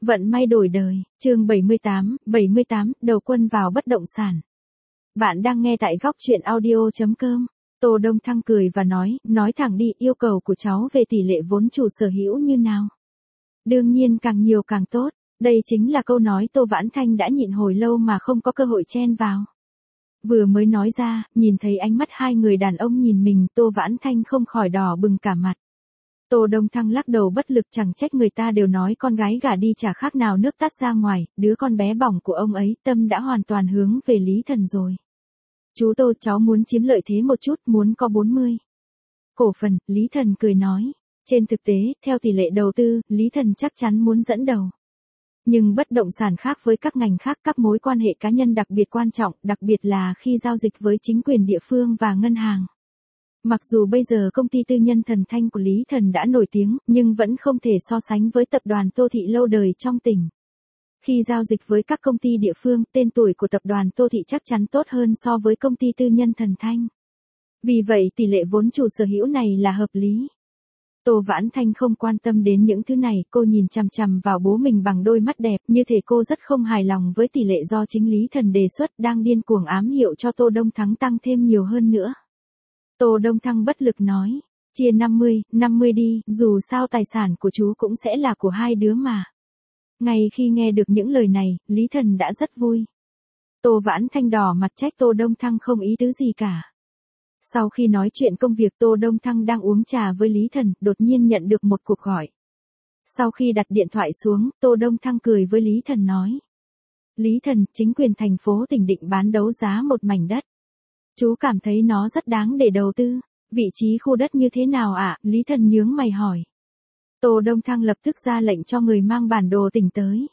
Vận may đổi đời, chương 78, đầu quân vào bất động sản. Bạn đang nghe tại góc chuyện audio.com. Tô Đông Thăng cười và nói thẳng đi, yêu cầu của cháu về tỷ lệ vốn chủ sở hữu như nào? Đương nhiên càng nhiều càng tốt, đây chính là câu nói Tô Vãn Thanh đã nhịn hồi lâu mà không có cơ hội chen vào. Vừa mới nói ra, nhìn thấy ánh mắt hai người đàn ông nhìn mình, Tô Vãn Thanh không khỏi đỏ bừng cả mặt. Tô Đông Thăng lắc đầu bất lực, chẳng trách người ta đều nói con gái gả đi chả khác nào nước tắt ra ngoài, đứa con bé bỏng của ông ấy tâm đã hoàn toàn hướng về Lý Thần rồi. Chú Tô, cháu muốn chiếm lợi thế một chút, muốn có 40 cổ phần. Lý Thần cười nói. Trên thực tế, theo tỷ lệ đầu tư, Lý Thần chắc chắn muốn dẫn đầu. Nhưng bất động sản khác với các ngành khác, các mối quan hệ cá nhân đặc biệt quan trọng, đặc biệt là khi giao dịch với chính quyền địa phương và ngân hàng. Mặc dù bây giờ công ty tư nhân Thần Thanh của Lý Thần đã nổi tiếng, nhưng vẫn không thể so sánh với tập đoàn Tô Thị lâu đời trong tỉnh. Khi giao dịch với các công ty địa phương, tên tuổi của tập đoàn Tô Thị chắc chắn tốt hơn so với công ty tư nhân Thần Thanh. Vì vậy tỷ lệ vốn chủ sở hữu này là hợp lý. Tô Vãn Thanh không quan tâm đến những thứ này, cô nhìn chằm chằm vào bố mình bằng đôi mắt đẹp, như thể cô rất không hài lòng với tỷ lệ do chính Lý Thần đề xuất, đang điên cuồng ám hiệu cho Tô Đông Thắng tăng thêm nhiều hơn nữa. Tô Đông Thăng bất lực nói, chia 50 đi, dù sao tài sản của chú cũng sẽ là của hai đứa mà. Ngay khi nghe được những lời này, Lý Thần đã rất vui. Tô Vãn Thanh đỏ mặt trách Tô Đông Thăng không ý tứ gì cả. Sau khi nói chuyện công việc, Tô Đông Thăng đang uống trà với Lý Thần, đột nhiên nhận được một cuộc gọi. Sau khi đặt điện thoại xuống, Tô Đông Thăng cười với Lý Thần nói. Lý Thần, chính quyền thành phố tỉnh định bán đấu giá một mảnh đất. Chú cảm thấy nó rất đáng để đầu tư. Vị trí khu đất như thế nào ạ? Lý Thần nhướng mày hỏi. Tô Đông Thăng lập tức ra lệnh cho người mang bản đồ tỉnh tới.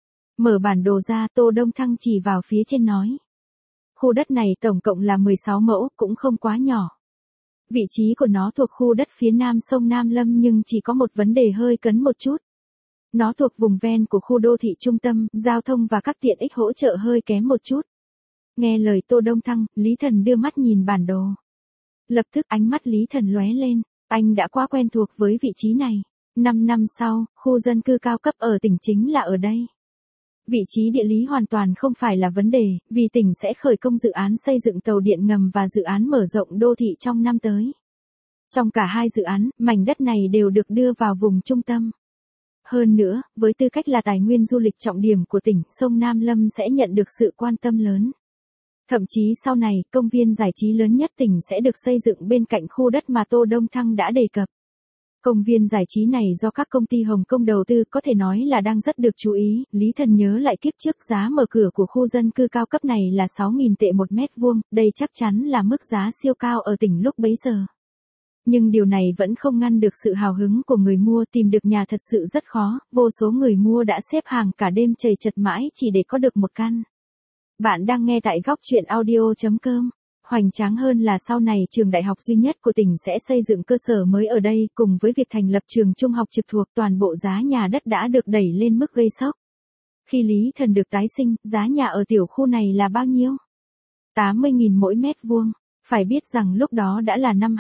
Mở bản đồ ra, Tô Đông Thăng chỉ vào phía trên nói. Khu đất này tổng cộng là 16 mẫu, cũng không quá nhỏ. Vị trí của nó thuộc khu đất phía nam sông Nam Lâm, nhưng chỉ có một vấn đề hơi cấn một chút. Nó thuộc vùng ven của khu đô thị trung tâm, giao thông và các tiện ích hỗ trợ hơi kém một chút. Nghe lời Tô Đông Thăng, Lý Thần đưa mắt nhìn bản đồ. Lập tức ánh mắt Lý Thần lóe lên, anh đã quá quen thuộc với vị trí này. 5 năm sau, khu dân cư cao cấp ở tỉnh chính là ở đây. Vị trí địa lý hoàn toàn không phải là vấn đề, vì tỉnh sẽ khởi công dự án xây dựng tàu điện ngầm và dự án mở rộng đô thị trong năm tới. Trong cả hai dự án, mảnh đất này đều được đưa vào vùng trung tâm. Hơn nữa, với tư cách là tài nguyên du lịch trọng điểm của tỉnh, sông Nam Lâm sẽ nhận được sự quan tâm lớn. Thậm chí sau này, công viên giải trí lớn nhất tỉnh sẽ được xây dựng bên cạnh khu đất mà Tô Đông Thăng đã đề cập. Công viên giải trí này do các công ty Hồng Kông đầu tư, có thể nói là đang rất được chú ý. Lý Thần nhớ lại kiếp trước giá mở cửa của khu dân cư cao cấp này là 6.000 tệ một mét vuông, đây chắc chắn là mức giá siêu cao ở tỉnh lúc bấy giờ. Nhưng điều này vẫn không ngăn được sự hào hứng của người mua, tìm được nhà thật sự rất khó, vô số người mua đã xếp hàng cả đêm chầy chật mãi chỉ để có được một căn. Bạn đang nghe tại góc chuyện audio.com. Hoành tráng hơn là sau này trường đại học duy nhất của tỉnh sẽ xây dựng cơ sở mới ở đây, cùng với việc thành lập trường trung học trực thuộc, toàn bộ giá nhà đất đã được đẩy lên mức gây sốc. Khi Lý Thần được tái sinh, giá nhà ở tiểu khu này là bao nhiêu? 80.000 mỗi mét vuông. Phải biết rằng lúc đó đã là năm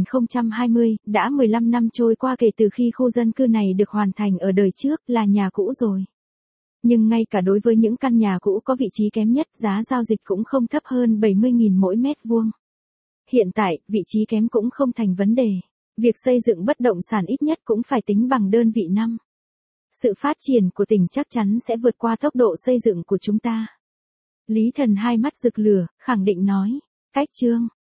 2020, đã 15 năm trôi qua kể từ khi khu dân cư này được hoàn thành ở đời trước, là nhà cũ rồi. Nhưng ngay cả đối với những căn nhà cũ có vị trí kém nhất, giá giao dịch cũng không thấp hơn 70.000 mỗi mét vuông. Hiện tại, vị trí kém cũng không thành vấn đề. Việc xây dựng bất động sản ít nhất cũng phải tính bằng đơn vị năm. Sự phát triển của tỉnh chắc chắn sẽ vượt qua tốc độ xây dựng của chúng ta. Lý Thần hai mắt rực lửa, khẳng định nói. Cách chương